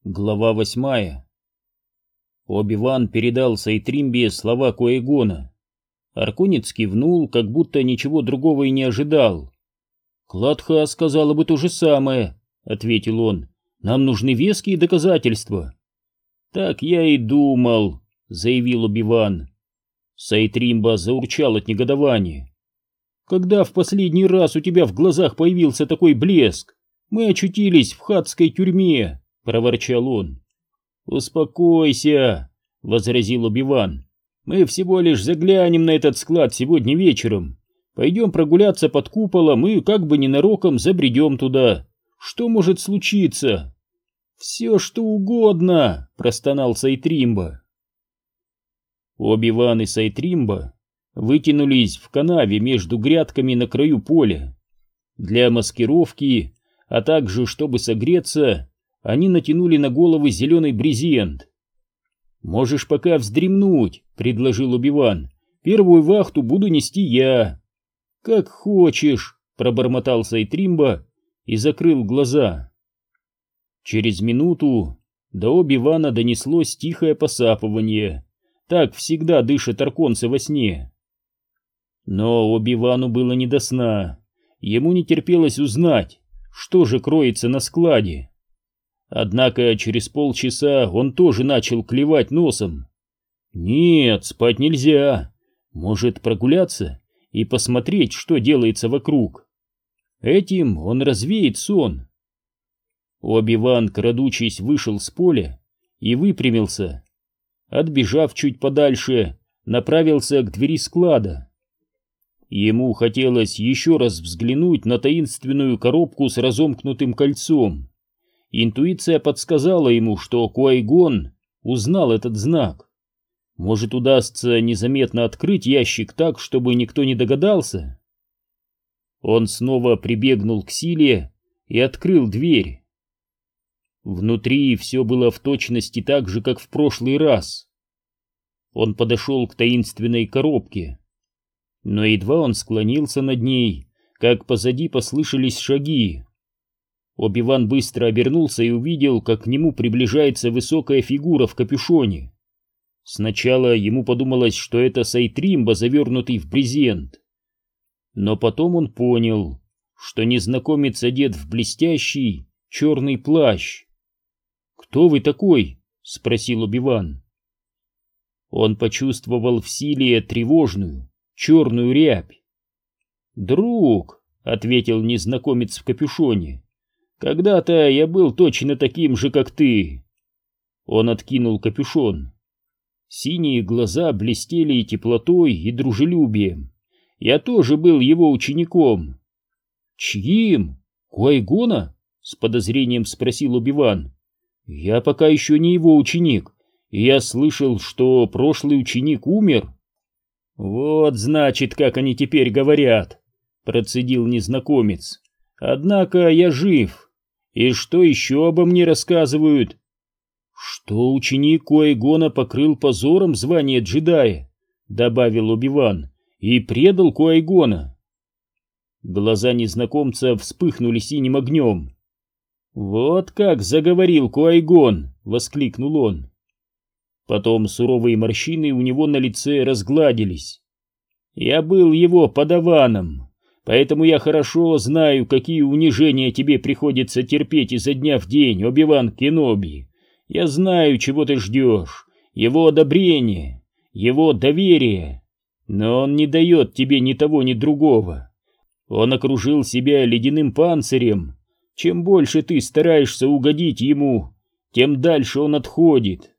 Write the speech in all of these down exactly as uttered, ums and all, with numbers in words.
Глава восьмая. Оби-Ван передал Сайтримбе слова Ки-Гона. Арконец кивнул, как будто ничего другого и не ожидал. «Кладха сказала бы то же самое», — ответил он. «Нам нужны веские доказательства». «Так я и думал», — заявил Оби-Ван. Сайтримба заурчал от негодования. «Когда в последний раз у тебя в глазах появился такой блеск? Мы очутились в хатской тюрьме», — проворчал он. «Успокойся», — возразил Оби-Ван. «Мы всего лишь заглянем на этот склад сегодня вечером. Пойдем прогуляться под куполом и как бы ненароком забредем туда. Что может случиться?» «Все что угодно», — простонал Сайтримба. Оби-Ван и Сайтримба вытянулись в канаве между грядками на краю поля. Для маскировки, а также чтобы согреться, они натянули на головы зеленый брезент. «Можешь пока вздремнуть», — предложил Оби-Ван. «Первую вахту буду нести я». «Как хочешь», — пробормотал Сайтримба и закрыл глаза. Через минуту до Оби-Вана донеслось тихое посапывание. Так всегда дышат арконцы во сне. Но Оби-Вану было не до сна. Ему не терпелось узнать, что же кроется на складе. Однако через полчаса он тоже начал клевать носом. Нет, спать нельзя. Может прогуляться и посмотреть, что делается вокруг. Этим он развеет сон. Оби-Ван, крадучись, вышел с поля и выпрямился. Отбежав чуть подальше, направился к двери склада. Ему хотелось еще раз взглянуть на таинственную коробку с разомкнутым кольцом. Интуиция подсказала ему, что Ки-Гон узнал этот знак. Может, удастся незаметно открыть ящик так, чтобы никто не догадался? Он снова прибегнул к силе и открыл дверь. Внутри все было в точности так же, как в прошлый раз. Он подошел к таинственной коробке. Но едва он склонился над ней, как позади послышались шаги. Оби-Ван быстро обернулся и увидел, как к нему приближается высокая фигура в капюшоне. Сначала ему подумалось, что это Сайтримба, завернутый в брезент. Но потом он понял, что незнакомец одет в блестящий черный плащ. «Кто вы такой?» — спросил Оби-Ван. Он почувствовал в силе тревожную, черную рябь. «Друг», — ответил незнакомец в капюшоне, — «когда-то я был точно таким же, как ты». Он откинул капюшон. Синие глаза блестели теплотой и дружелюбием. Я тоже был его учеником. «Чьим? Ки-Гона?» — с подозрением спросил Оби-Ван. «Я пока еще не его ученик, и я слышал, что прошлый ученик умер». «Вот, значит, как они теперь говорят», — процедил незнакомец. «Однако я жив. И что еще обо мне рассказывают?» «Что ученик Ки-Гона покрыл позором звание джедая», — добавил Оби-Ван, — «и предал Ки-Гона». Глаза незнакомца вспыхнули синим огнем. «Вот как заговорил Ки-Гон!» — воскликнул он. Потом суровые морщины у него на лице разгладились. «Я был его подаваном, поэтому я хорошо знаю, какие унижения тебе приходится терпеть изо дня в день, Оби-Ван Кеноби. Я знаю, чего ты ждешь, его одобрение, его доверие, но он не дает тебе ни того, ни другого. Он окружил себя ледяным панцирем. Чем больше ты стараешься угодить ему, тем дальше он отходит».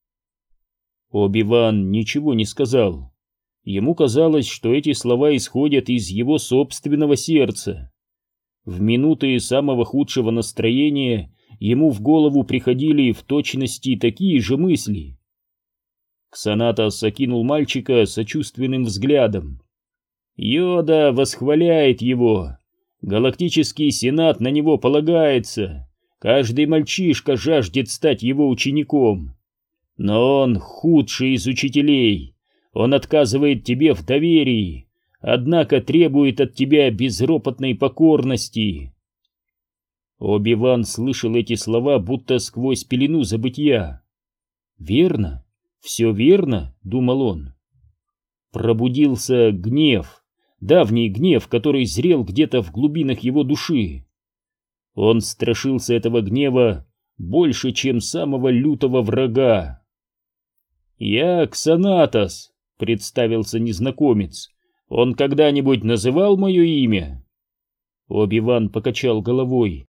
Оби-Ван ничего не сказал. Ему казалось, что эти слова исходят из его собственного сердца. В минуты самого худшего настроения ему в голову приходили в точности такие же мысли. Ксанатос окинул мальчика сочувственным взглядом. «Йода восхваляет его. Галактический Сенат на него полагается. Каждый мальчишка жаждет стать его учеником. Но он худший из учителей. Он отказывает тебе в доверии, однако требует от тебя безропотной покорности». Оби-Ван слышал эти слова будто сквозь пелену забытья. «Верно, все верно», — думал он. Пробудился гнев, давний гнев, который зрел где-то в глубинах его души. Он страшился этого гнева больше, чем самого лютого врага. «Я Ксанатос», — представился незнакомец. «Он когда-нибудь называл мое имя?» Оби-Ван покачал головой.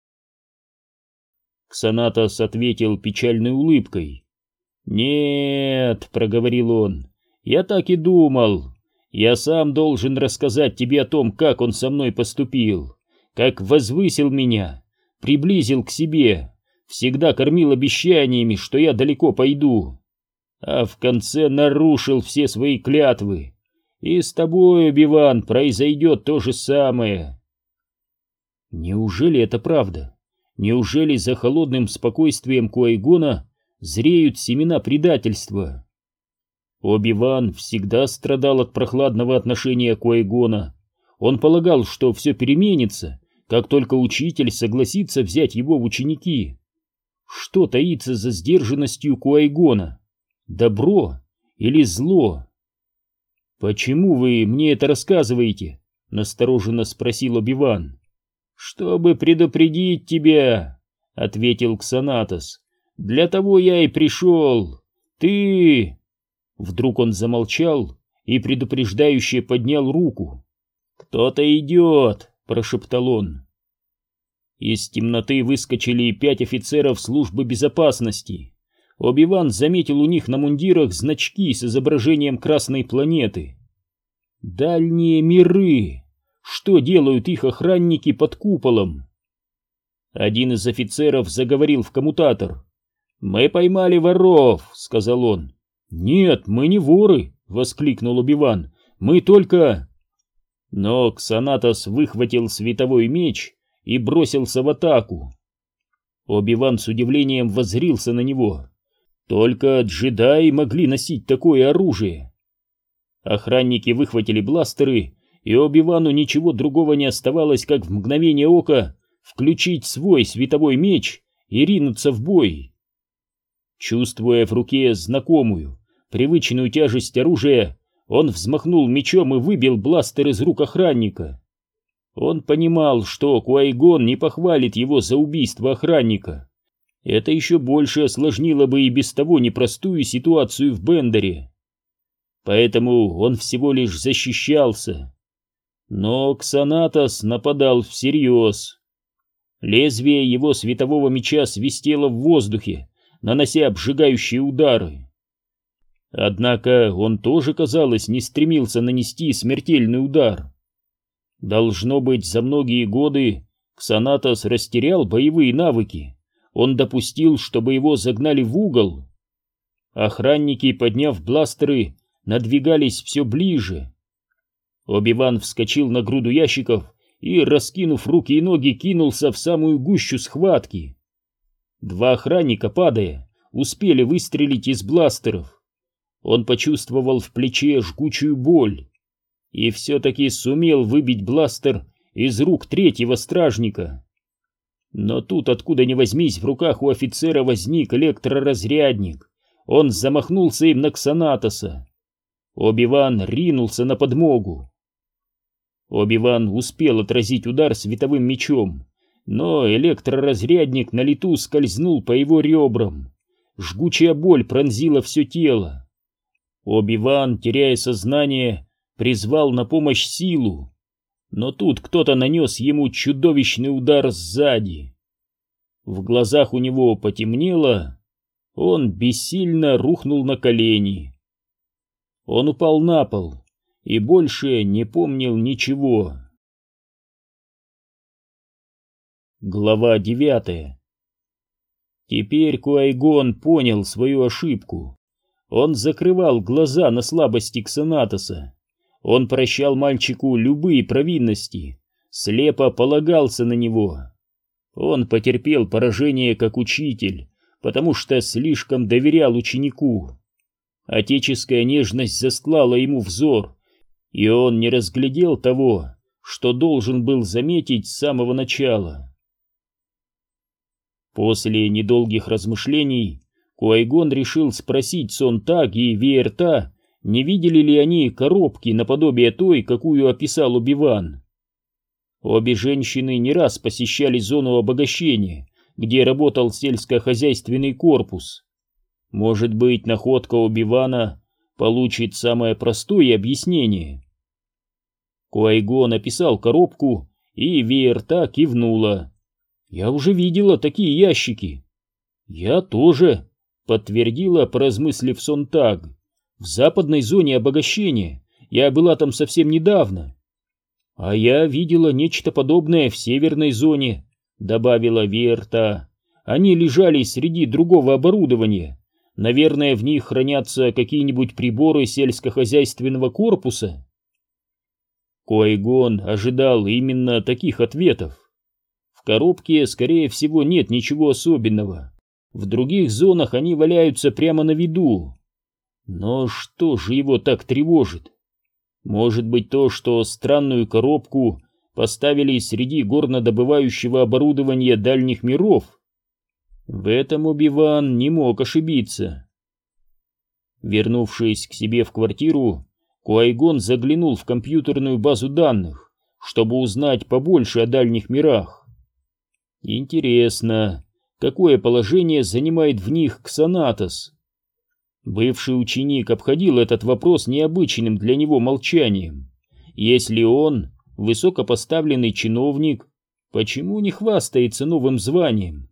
Ксанатос ответил печальной улыбкой. «Нет», — проговорил он, — «я так и думал. Я сам должен рассказать тебе о том, как он со мной поступил, как возвысил меня, приблизил к себе, всегда кормил обещаниями, что я далеко пойду, а в конце нарушил все свои клятвы. И с тобой, Оби-Ван, произойдет то же самое». Неужели это правда? Неужели за холодным спокойствием Ки-Гона зреют семена предательства? Оби-Ван всегда страдал от прохладного отношения Ки-Гона. Он полагал, что все переменится, как только учитель согласится взять его в ученики. Что таится за сдержанностью Ки-Гона? Добро или зло? «Почему вы мне это рассказываете?» — настороженно спросил Оби-Ван. «Чтобы предупредить тебя», — ответил Ксанатос. «Для того я и пришел. Ты...» Вдруг он замолчал и предупреждающе поднял руку. «Кто-то идет», — прошептал он. Из темноты выскочили пять офицеров службы безопасности. Оби-Ван заметил у них на мундирах значки с изображением красной планеты. «Дальние миры! Что делают их охранники под куполом?» Один из офицеров заговорил в коммутатор. «Мы поймали воров», — сказал он. «Нет, мы не воры», — воскликнул Оби-Ван. «Мы только...» Но Ксанатос выхватил световой меч и бросился в атаку. Оби-Ван с удивлением воззрился на него. Только джедаи могли носить такое оружие. Охранники выхватили бластеры, и Оби-Вану ничего другого не оставалось, как в мгновение ока включить свой световой меч и ринуться в бой. Чувствуя в руке знакомую, привычную тяжесть оружия, он взмахнул мечом и выбил бластер из рук охранника. Он понимал, что Ки-Гон не похвалит его за убийство охранника. Это еще больше осложнило бы и без того непростую ситуацию в Бендере. Поэтому он всего лишь защищался. Но Ксанатос нападал всерьез. Лезвие его светового меча свистело в воздухе, нанося обжигающие удары. Однако он тоже, казалось, не стремился нанести смертельный удар. Должно быть, за многие годы Ксанатос растерял боевые навыки. Он допустил, чтобы его загнали в угол. Охранники, подняв бластеры, надвигались все ближе. Оби-Ван вскочил на груду ящиков и, раскинув руки и ноги, кинулся в самую гущу схватки. Два охранника, падая, успели выстрелить из бластеров. Он почувствовал в плече жгучую боль и все-таки сумел выбить бластер из рук третьего стражника. Но тут, откуда ни возьмись, в руках у офицера возник электроразрядник. Он замахнулся им на Ксанатоса. Оби-Ван ринулся на подмогу. Оби-Ван успел отразить удар световым мечом, но электроразрядник на лету скользнул по его ребрам. Жгучая боль пронзила все тело. Оби-Ван, теряя сознание, призвал на помощь силу, но тут кто-то нанес ему чудовищный удар сзади. В глазах у него потемнело, он бессильно рухнул на колени. Он упал на пол и больше не помнил ничего. Глава девятая. Теперь Ки-Гон понял свою ошибку. Он закрывал глаза на слабости Ксанатоса. Он прощал мальчику любые провинности, слепо полагался на него. Он потерпел поражение как учитель, потому что слишком доверял ученику. Отеческая нежность застлала ему взор, и он не разглядел того, что должен был заметить с самого начала. После недолгих размышлений Куайгон решил спросить Сонтаг и Веерта, не видели ли они коробки наподобие той, какую описал Оби-Ван. Обе женщины не раз посещали зону обогащения, где работал сельскохозяйственный корпус. Может быть, находка Оби-Вана получит самое простое объяснение. Куайгон описал коробку, и Веерта кивнула. «Я уже видела такие ящики». «Я тоже», — подтвердила, поразмыслив Сонтаг. «В западной зоне обогащения. Я была там совсем недавно». «А я видела нечто подобное в северной зоне», — добавила Веерта. «Они лежали среди другого оборудования. Наверное, в них хранятся какие-нибудь приборы сельскохозяйственного корпуса». Куайгон ожидал именно таких ответов. В коробке, скорее всего, нет ничего особенного. В других зонах они валяются прямо на виду. Но что же его так тревожит? Может быть, то, что странную коробку поставили среди горнодобывающего оборудования дальних миров? В этом Оби-Ван не мог ошибиться. Вернувшись к себе в квартиру, Куайгон заглянул в компьютерную базу данных, чтобы узнать побольше о дальних мирах. Интересно, какое положение занимает в них Ксанатос? Бывший ученик обходил этот вопрос необычным для него молчанием. Если он высокопоставленный чиновник, почему не хвастается новым званием?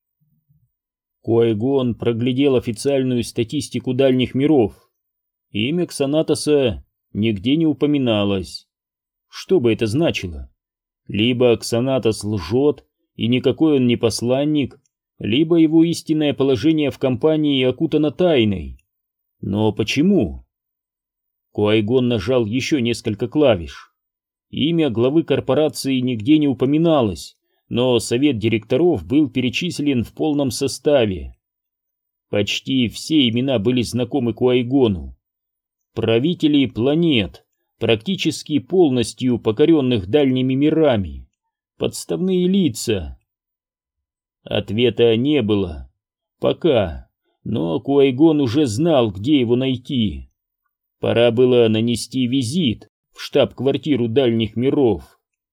Куайгон проглядел официальную статистику дальних миров. Имя Ксанатоса нигде не упоминалось. Что бы это значило? Либо Ксанатос лжет, и никакой он не посланник, либо его истинное положение в компании окутано тайной. Но почему? Куайгон нажал еще несколько клавиш. Имя главы корпорации нигде не упоминалось, но совет директоров был перечислен в полном составе. Почти все имена были знакомы Куайгону. Правители планет, практически полностью покоренных дальними мирами, подставные лица. Ответа не было. Пока. Но Куайгон уже знал, где его найти. Пора было нанести визит в штаб-квартиру дальних миров.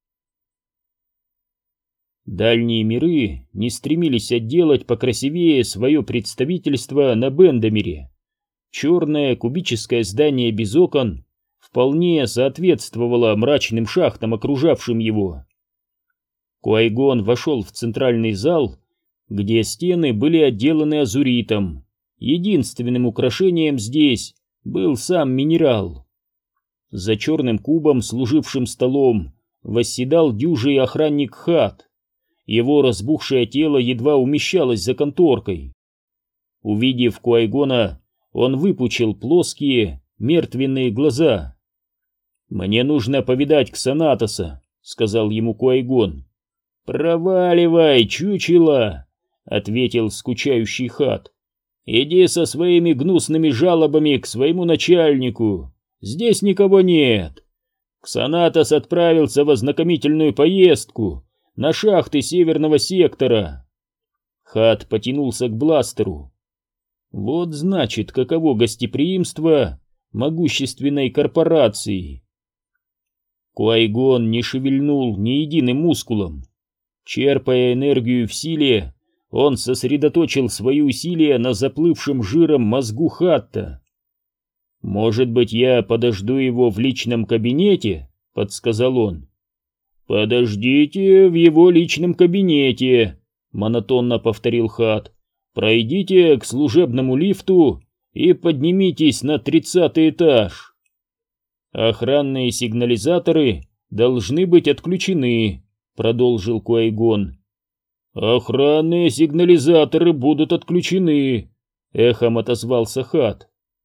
Дальние миры не стремились отделать покрасивее свое представительство на Бендамире. Черное кубическое здание без окон вполне соответствовало мрачным шахтам, окружавшим его. Куайгон вошел в центральный зал, где стены были отделаны азуритом. Единственным украшением здесь был сам минерал. За черным кубом, служившим столом, восседал дюжий охранник Хат. Его разбухшее тело едва умещалось за конторкой. Увидев Куайгона, он выпучил плоские, мертвенные глаза. «Мне нужно повидать Ксанатоса», — сказал ему Куайгон. «Проваливай, чучело!» — ответил скучающий Хат. «Иди со своими гнусными жалобами к своему начальнику. Здесь никого нет. Ксанатос отправился в ознакомительную поездку на шахты северного сектора». Хат потянулся к бластеру. Вот значит, каково гостеприимство могущественной корпорации. Куайгон не шевельнул ни единым мускулом. Черпая энергию в силе, он сосредоточил свои усилия на заплывшем жиром мозгу Хатта. «Может быть, я подожду его в личном кабинете?» — подсказал он. «Подождите в его личном кабинете», — монотонно повторил Хат. «Пройдите к служебному лифту и поднимитесь на тридцатый этаж. Охранные сигнализаторы должны быть отключены», — продолжил Куайгон. «Охранные сигнализаторы будут отключены», — эхом отозвался Хат.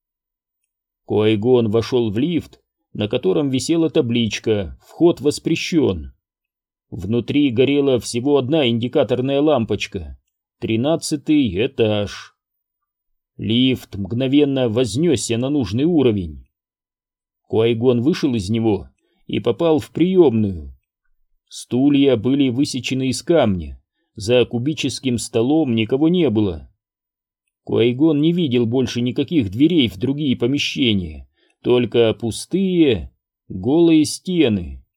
Куайгон вошел в лифт, на котором висела табличка «Вход воспрещен». Внутри горела всего одна индикаторная лампочка. Тринадцатый этаж. Лифт мгновенно вознесся на нужный уровень. Куайгон вышел из него и попал в приемную. Стулья были высечены из камня, за кубическим столом никого не было. Qui-Gon не видел больше никаких дверей в другие помещения, только пустые, голые стены.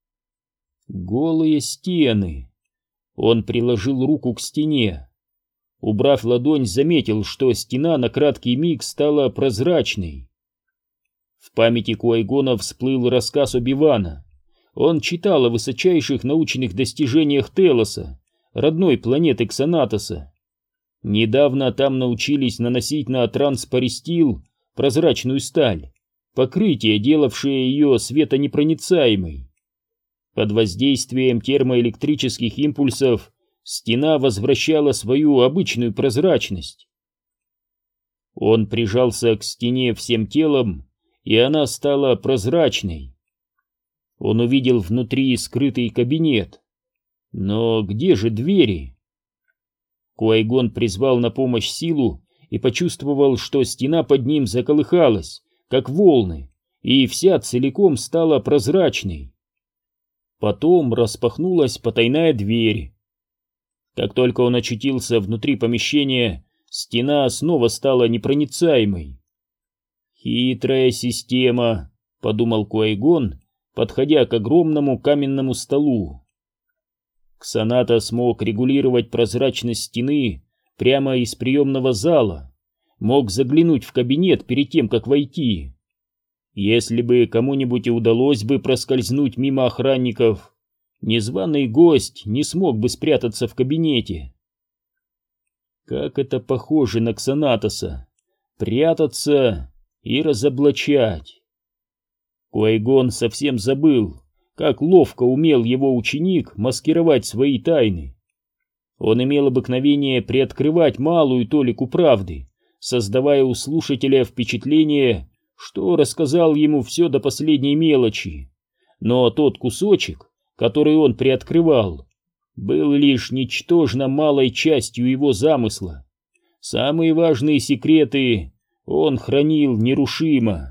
Голые стены. Он приложил руку к стене. Убрав ладонь, заметил, что стена на краткий миг стала прозрачной. В памяти Qui-Gon всплыл рассказ Оби-Вана. Он читал о высочайших научных достижениях Телоса, родной планеты Ксанатоса. Недавно там научились наносить на транспористил прозрачную сталь, покрытие, делавшее ее светонепроницаемой. Под воздействием термоэлектрических импульсов стена возвращала свою обычную прозрачность. Он прижался к стене всем телом, и она стала прозрачной. Он увидел внутри скрытый кабинет. Но где же двери? Qui-Gon призвал на помощь силу и почувствовал, что стена под ним заколыхалась, как волны, и вся целиком стала прозрачной. Потом распахнулась потайная дверь. Как только он очутился внутри помещения, стена снова стала непроницаемой. «Хитрая система», — подумал Qui-Gon, подходя к огромному каменному столу. Ксаната смог регулировать прозрачность стены прямо из приемного зала, мог заглянуть в кабинет перед тем, как войти. Если бы кому-нибудь и удалось бы проскользнуть мимо охранников, незваный гость не смог бы спрятаться в кабинете. Как это похоже на Ксанатоса — прятаться и разоблачать. Qui-Gon совсем забыл, как ловко умел его ученик маскировать свои тайны. Он имел обыкновение приоткрывать малую толику правды, создавая у слушателя впечатление, что рассказал ему все до последней мелочи. Но тот кусочек, который он приоткрывал, был лишь ничтожно малой частью его замысла. Самые важные секреты он хранил нерушимо.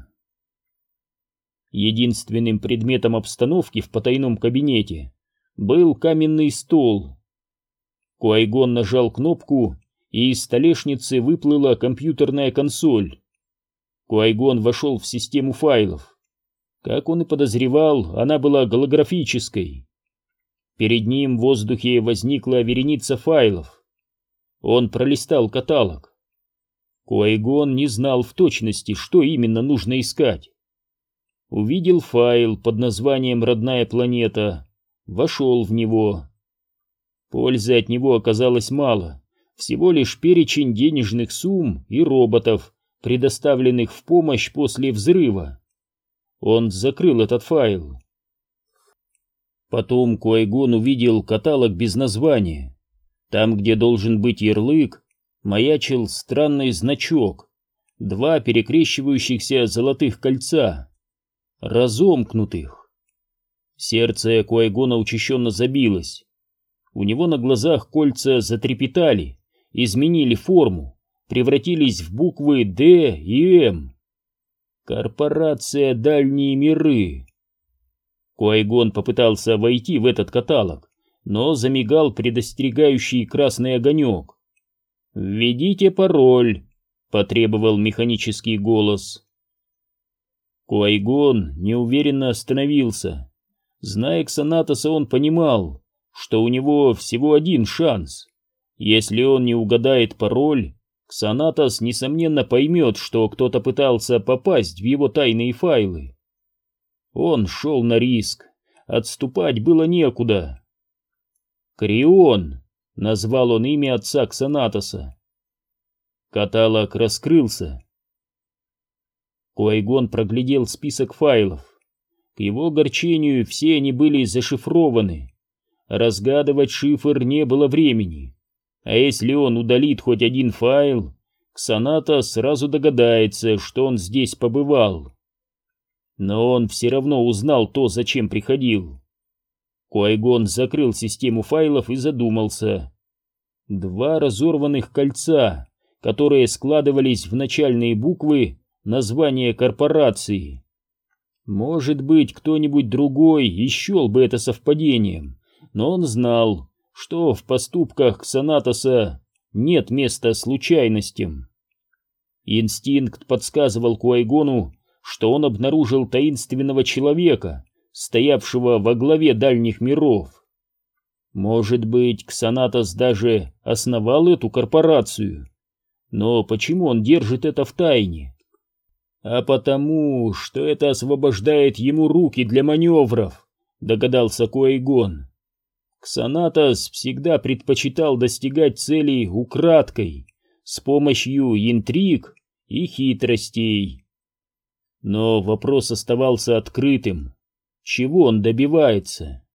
Единственным предметом обстановки в потайном кабинете был каменный стол. Qui-Gon нажал кнопку, и из столешницы выплыла компьютерная консоль. Qui-Gon вошел в систему файлов. Как он и подозревал, она была голографической. Перед ним в воздухе возникла вереница файлов. Он пролистал каталог. Qui-Gon не знал в точности, что именно нужно искать. Увидел файл под названием «Родная планета», вошел в него. Пользы от него оказалось мало, всего лишь перечень денежных сумм и роботов, предоставленных в помощь после взрыва. Он закрыл этот файл. Потом Qui-Gon увидел каталог без названия. Там, где должен быть ярлык, маячил странный значок, два перекрещивающихся золотых кольца, разомкнутых. Сердце Qui-Gon учащенно забилось. У него на глазах кольца затрепетали, изменили форму, превратились в буквы «Д» и «М». Корпорация «Дальние миры». Qui-Gon попытался войти в этот каталог, но замигал предостерегающий красный огонек. «Введите пароль», — потребовал механический голос. Qui-Gon неуверенно остановился. Зная Ксанатоса, он понимал, что у него всего один шанс. Если он не угадает пароль, Ксанатос, несомненно, поймет, что кто-то пытался попасть в его тайные файлы. Он шел на риск, отступать было некуда. «Крион», — назвал он имя отца Ксанатоса. Каталог раскрылся. Qui-Gon проглядел список файлов. К его огорчению все они были зашифрованы. Разгадывать шифр не было времени. А если он удалит хоть один файл, Ксанатос сразу догадается, что он здесь побывал. Но он все равно узнал то, зачем приходил. Qui-Gon закрыл систему файлов и задумался. Два разорванных кольца, которые складывались в начальные буквы названия корпорации. Может быть, кто-нибудь другой и счел бы это совпадением, но он знал, что в поступках Ксанатоса нет места случайностям. Инстинкт подсказывал Куайгону, что он обнаружил таинственного человека, стоявшего во главе дальних миров. Может быть, Ксанатос даже основал эту корпорацию, но почему он держит это в тайне? А потому, что это освобождает ему руки для маневров, догадался Куайгон. Ксанатос всегда предпочитал достигать целей украдкой, с помощью интриг и хитростей. Но вопрос оставался открытым. Чего он добивается?